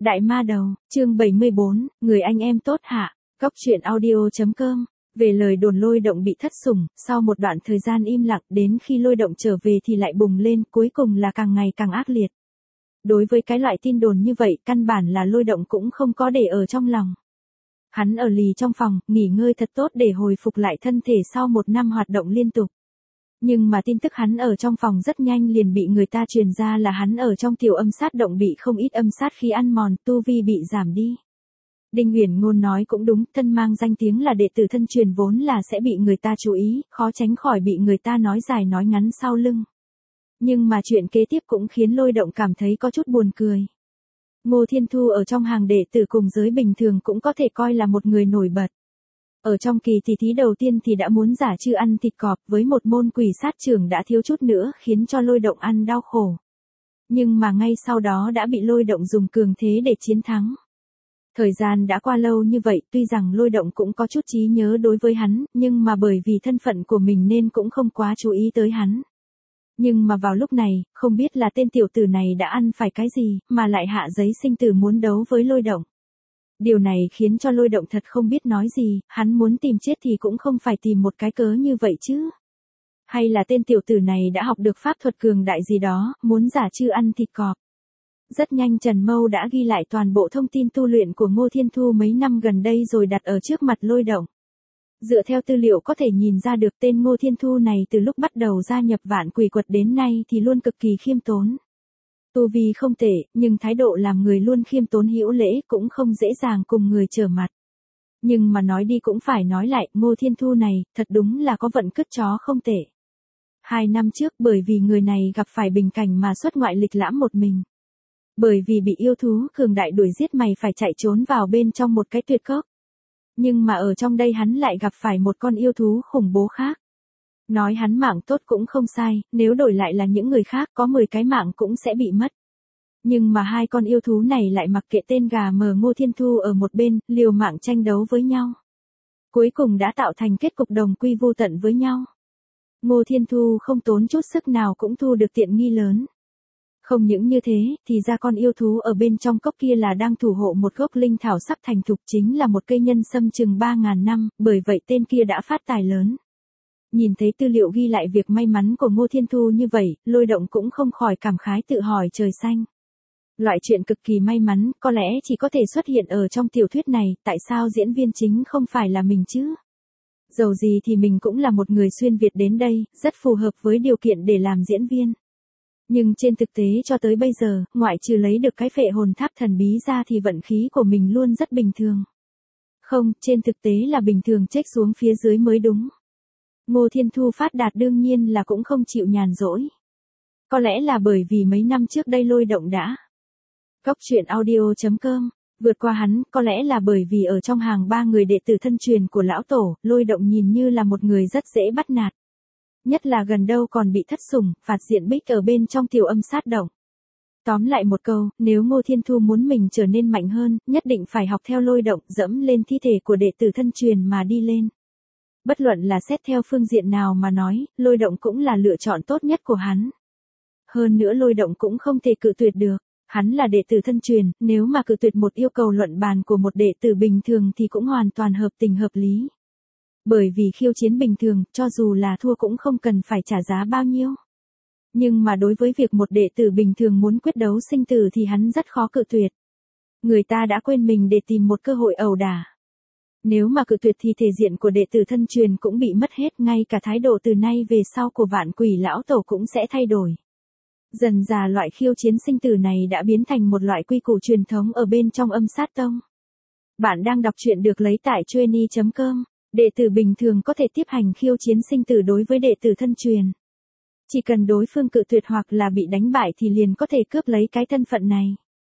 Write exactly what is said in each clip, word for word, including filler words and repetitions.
Đại ma đầu, chương bảy mươi bốn, người anh em tốt hạ, Cóc truyện audio chấm com. Về lời đồn Lôi Động bị thất sủng, sau một đoạn thời gian im lặng đến khi Lôi Động trở về thì lại bùng lên, cuối cùng là càng ngày càng ác liệt. Đối với cái loại tin đồn như vậy, căn bản là Lôi Động cũng không có để ở trong lòng. Hắn ở lì trong phòng, nghỉ ngơi thật tốt để hồi phục lại thân thể sau một năm hoạt động liên tục. Nhưng mà tin tức hắn ở trong phòng rất nhanh liền bị người ta truyền ra là hắn ở trong tiểu âm sát động bị không ít âm sát khí ăn mòn, tu vi bị giảm đi. Đinh Uyển Ngôn nói cũng đúng, thân mang danh tiếng là đệ tử thân truyền vốn là sẽ bị người ta chú ý, khó tránh khỏi bị người ta nói dài nói ngắn sau lưng. Nhưng mà chuyện kế tiếp cũng khiến Lôi Động cảm thấy có chút buồn cười. Ngô Thiên Thu ở trong hàng đệ tử cùng giới bình thường cũng có thể coi là một người nổi bật. Ở trong kỳ tỷ thí đầu tiên thì đã muốn giả chư ăn thịt cọp với một môn quỷ sát trưởng đã thiếu chút nữa khiến cho Lôi Động ăn đau khổ. Nhưng mà ngay sau đó đã bị Lôi Động dùng cường thế để chiến thắng. Thời gian đã qua lâu như vậy, tuy rằng Lôi Động cũng có chút trí nhớ đối với hắn, nhưng mà bởi vì thân phận của mình nên cũng không quá chú ý tới hắn. Nhưng mà vào lúc này, không biết là tên tiểu tử này đã ăn phải cái gì, mà lại hạ giấy sinh tử muốn đấu với Lôi Động. Điều này khiến cho Lôi Động thật không biết nói gì, hắn muốn tìm chết thì cũng không phải tìm một cái cớ như vậy chứ. Hay là tên tiểu tử này đã học được pháp thuật cường đại gì đó, muốn giả chư ăn thịt cọp. Rất nhanh Trần Mâu đã ghi lại toàn bộ thông tin tu luyện của Ngô Thiên Thu mấy năm gần đây rồi đặt ở trước mặt Lôi Động. Dựa theo tư liệu có thể nhìn ra được tên Ngô Thiên Thu này từ lúc bắt đầu gia nhập Vạn Quỷ Quật đến nay thì luôn cực kỳ khiêm tốn. Tu vi không tệ, nhưng thái độ làm người luôn khiêm tốn hữu lễ cũng không dễ dàng cùng người trở mặt. Nhưng mà nói đi cũng phải nói lại, Ngô Thiên Thu này, thật đúng là có vận cứt chó không tệ. Hai năm trước bởi vì người này gặp phải bình cảnh mà xuất ngoại lịch lãm một mình. Bởi vì bị yêu thú cường đại đuổi giết mày phải chạy trốn vào bên trong một cái tuyệt cốc. Nhưng mà ở trong đây hắn lại gặp phải một con yêu thú khủng bố khác. Nói hắn mạng tốt cũng không sai, nếu đổi lại là những người khác có mười cái mạng cũng sẽ bị mất. Nhưng mà hai con yêu thú này lại mặc kệ tên gà mờ Ngô Thiên Thu ở một bên, liều mạng tranh đấu với nhau. Cuối cùng đã tạo thành kết cục đồng quy vu tận với nhau. Ngô Thiên Thu không tốn chút sức nào cũng thu được tiện nghi lớn. Không những như thế, thì ra con yêu thú ở bên trong cốc kia là đang thủ hộ một gốc linh thảo sắp thành thục chính là một cây nhân sâm chừng ba ngàn năm, bởi vậy tên kia đã phát tài lớn. Nhìn thấy tư liệu ghi lại việc may mắn của Ngô Thiên Thu như vậy, Lôi Động cũng không khỏi cảm khái tự hỏi trời xanh. Loại chuyện cực kỳ may mắn, có lẽ chỉ có thể xuất hiện ở trong tiểu thuyết này, tại sao diễn viên chính không phải là mình chứ? Dầu gì thì mình cũng là một người xuyên Việt đến đây, rất phù hợp với điều kiện để làm diễn viên. Nhưng trên thực tế cho tới bây giờ, ngoại trừ lấy được cái phệ hồn tháp thần bí ra thì vận khí của mình luôn rất bình thường. Không, trên thực tế là bình thường chếch xuống phía dưới mới đúng. Ngô Thiên Thu phát đạt đương nhiên là cũng không chịu nhàn rỗi. Có lẽ là bởi vì mấy năm trước đây Lôi Động đã. Cóc truyện audio chấm com, vượt qua hắn, có lẽ là bởi vì ở trong hàng ba người đệ tử thân truyền của lão tổ, Lôi Động nhìn như là một người rất dễ bắt nạt. Nhất là gần đâu còn bị thất sủng, phạt diện bích ở bên trong tiểu âm sát động. Tóm lại một câu, nếu Ngô Thiên Thu muốn mình trở nên mạnh hơn, nhất định phải học theo Lôi Động, dẫm lên thi thể của đệ tử thân truyền mà đi lên. Bất luận là xét theo phương diện nào mà nói, Lôi Động cũng là lựa chọn tốt nhất của hắn. Hơn nữa Lôi Động cũng không thể cự tuyệt được, hắn là đệ tử thân truyền, nếu mà cự tuyệt một yêu cầu luận bàn của một đệ tử bình thường thì cũng hoàn toàn hợp tình hợp lý. Bởi vì khiêu chiến bình thường, cho dù là thua cũng không cần phải trả giá bao nhiêu. Nhưng mà đối với việc một đệ tử bình thường muốn quyết đấu sinh tử thì hắn rất khó cự tuyệt. Người ta đã quên mình để tìm một cơ hội ẩu đả. Nếu mà cự tuyệt thì thể diện của đệ tử thân truyền cũng bị mất hết, ngay cả thái độ từ nay về sau của Vạn Quỷ lão tổ cũng sẽ thay đổi. Dần dà loại khiêu chiến sinh tử này đã biến thành một loại quy củ truyền thống ở bên trong âm sát tông. Bạn đang đọc truyện được lấy tại chueny chấm com. Đệ tử bình thường có thể tiếp hành khiêu chiến sinh tử đối với đệ tử thân truyền. Chỉ cần đối phương cự tuyệt hoặc là bị đánh bại thì liền có thể cướp lấy cái thân phận này.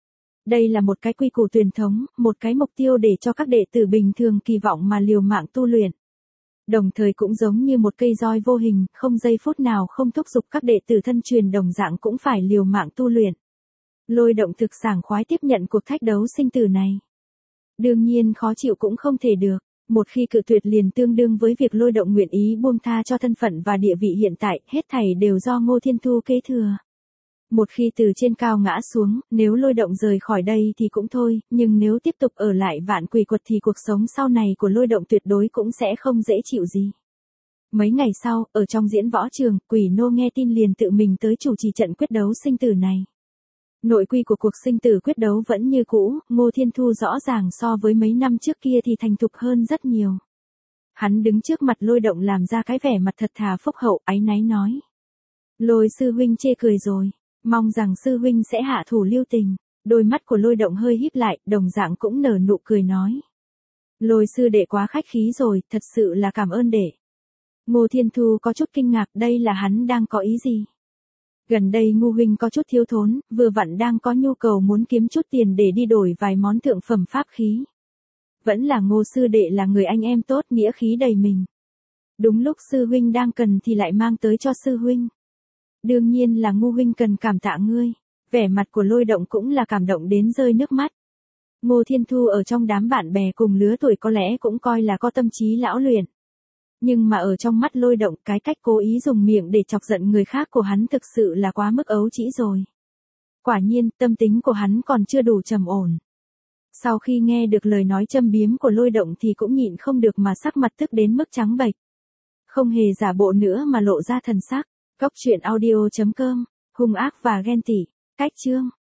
Đây là một cái quy củ truyền thống, một cái mục tiêu để cho các đệ tử bình thường kỳ vọng mà liều mạng tu luyện. Đồng thời cũng giống như một cây roi vô hình, không giây phút nào không thúc giục các đệ tử thân truyền đồng dạng cũng phải liều mạng tu luyện. Lôi Động thực sảng khoái tiếp nhận cuộc thách đấu sinh tử này. Đương nhiên khó chịu cũng không thể được. Một khi cự tuyệt liền tương đương với việc Lôi Động nguyện ý buông tha cho thân phận và địa vị hiện tại, hết thảy đều do Ngô Thiên Thu kế thừa. Một khi từ trên cao ngã xuống, nếu lôi động rời khỏi đây thì cũng thôi, nhưng nếu tiếp tục ở lại vạn quỷ quật thì cuộc sống sau này của lôi động tuyệt đối cũng sẽ không dễ chịu gì. Mấy ngày sau, ở trong diễn võ trường, Quỷ Nô nghe tin liền tự mình tới chủ trì trận quyết đấu sinh tử này. Nội quy của cuộc sinh tử quyết đấu vẫn như cũ, Ngô Thiên Thu rõ ràng so với mấy năm trước kia thì thành thục hơn rất nhiều. Hắn đứng trước mặt lôi động làm ra cái vẻ mặt thật thà phúc hậu, áy náy nói. Lôi sư huynh chê cười rồi, mong rằng sư huynh sẽ hạ thủ lưu tình. Đôi mắt của lôi động hơi híp lại, đồng dạng cũng nở nụ cười nói. Lôi sư đệ quá khách khí rồi, thật sự là cảm ơn đệ. Ngô Thiên Thu có chút kinh ngạc, đây là hắn đang có ý gì? Gần đây Ngô huynh có chút thiếu thốn, vừa vặn đang có nhu cầu muốn kiếm chút tiền để đi đổi vài món thượng phẩm pháp khí. Vẫn là Ngô sư đệ là người anh em tốt, nghĩa khí đầy mình. Đúng lúc sư huynh đang cần thì lại mang tới cho sư huynh. Đương nhiên là Ngô huynh cần cảm tạ ngươi. Vẻ mặt của lôi động cũng là cảm động đến rơi nước mắt. Ngô Thiên Thu ở trong đám bạn bè cùng lứa tuổi có lẽ cũng coi là có tâm trí lão luyện. Nhưng mà ở trong mắt lôi động, cái cách cố ý dùng miệng để chọc giận người khác của hắn thực sự là quá mức ấu trĩ rồi. Quả nhiên, tâm tính của hắn còn chưa đủ trầm ổn. Sau khi nghe được lời nói châm biếm của lôi động thì cũng nhịn không được mà sắc mặt tức đến mức trắng bệch. Không hề giả bộ nữa mà lộ ra thần sắc. Cốc truyện audio chấm com, hung ác và ghen tị. Cách chương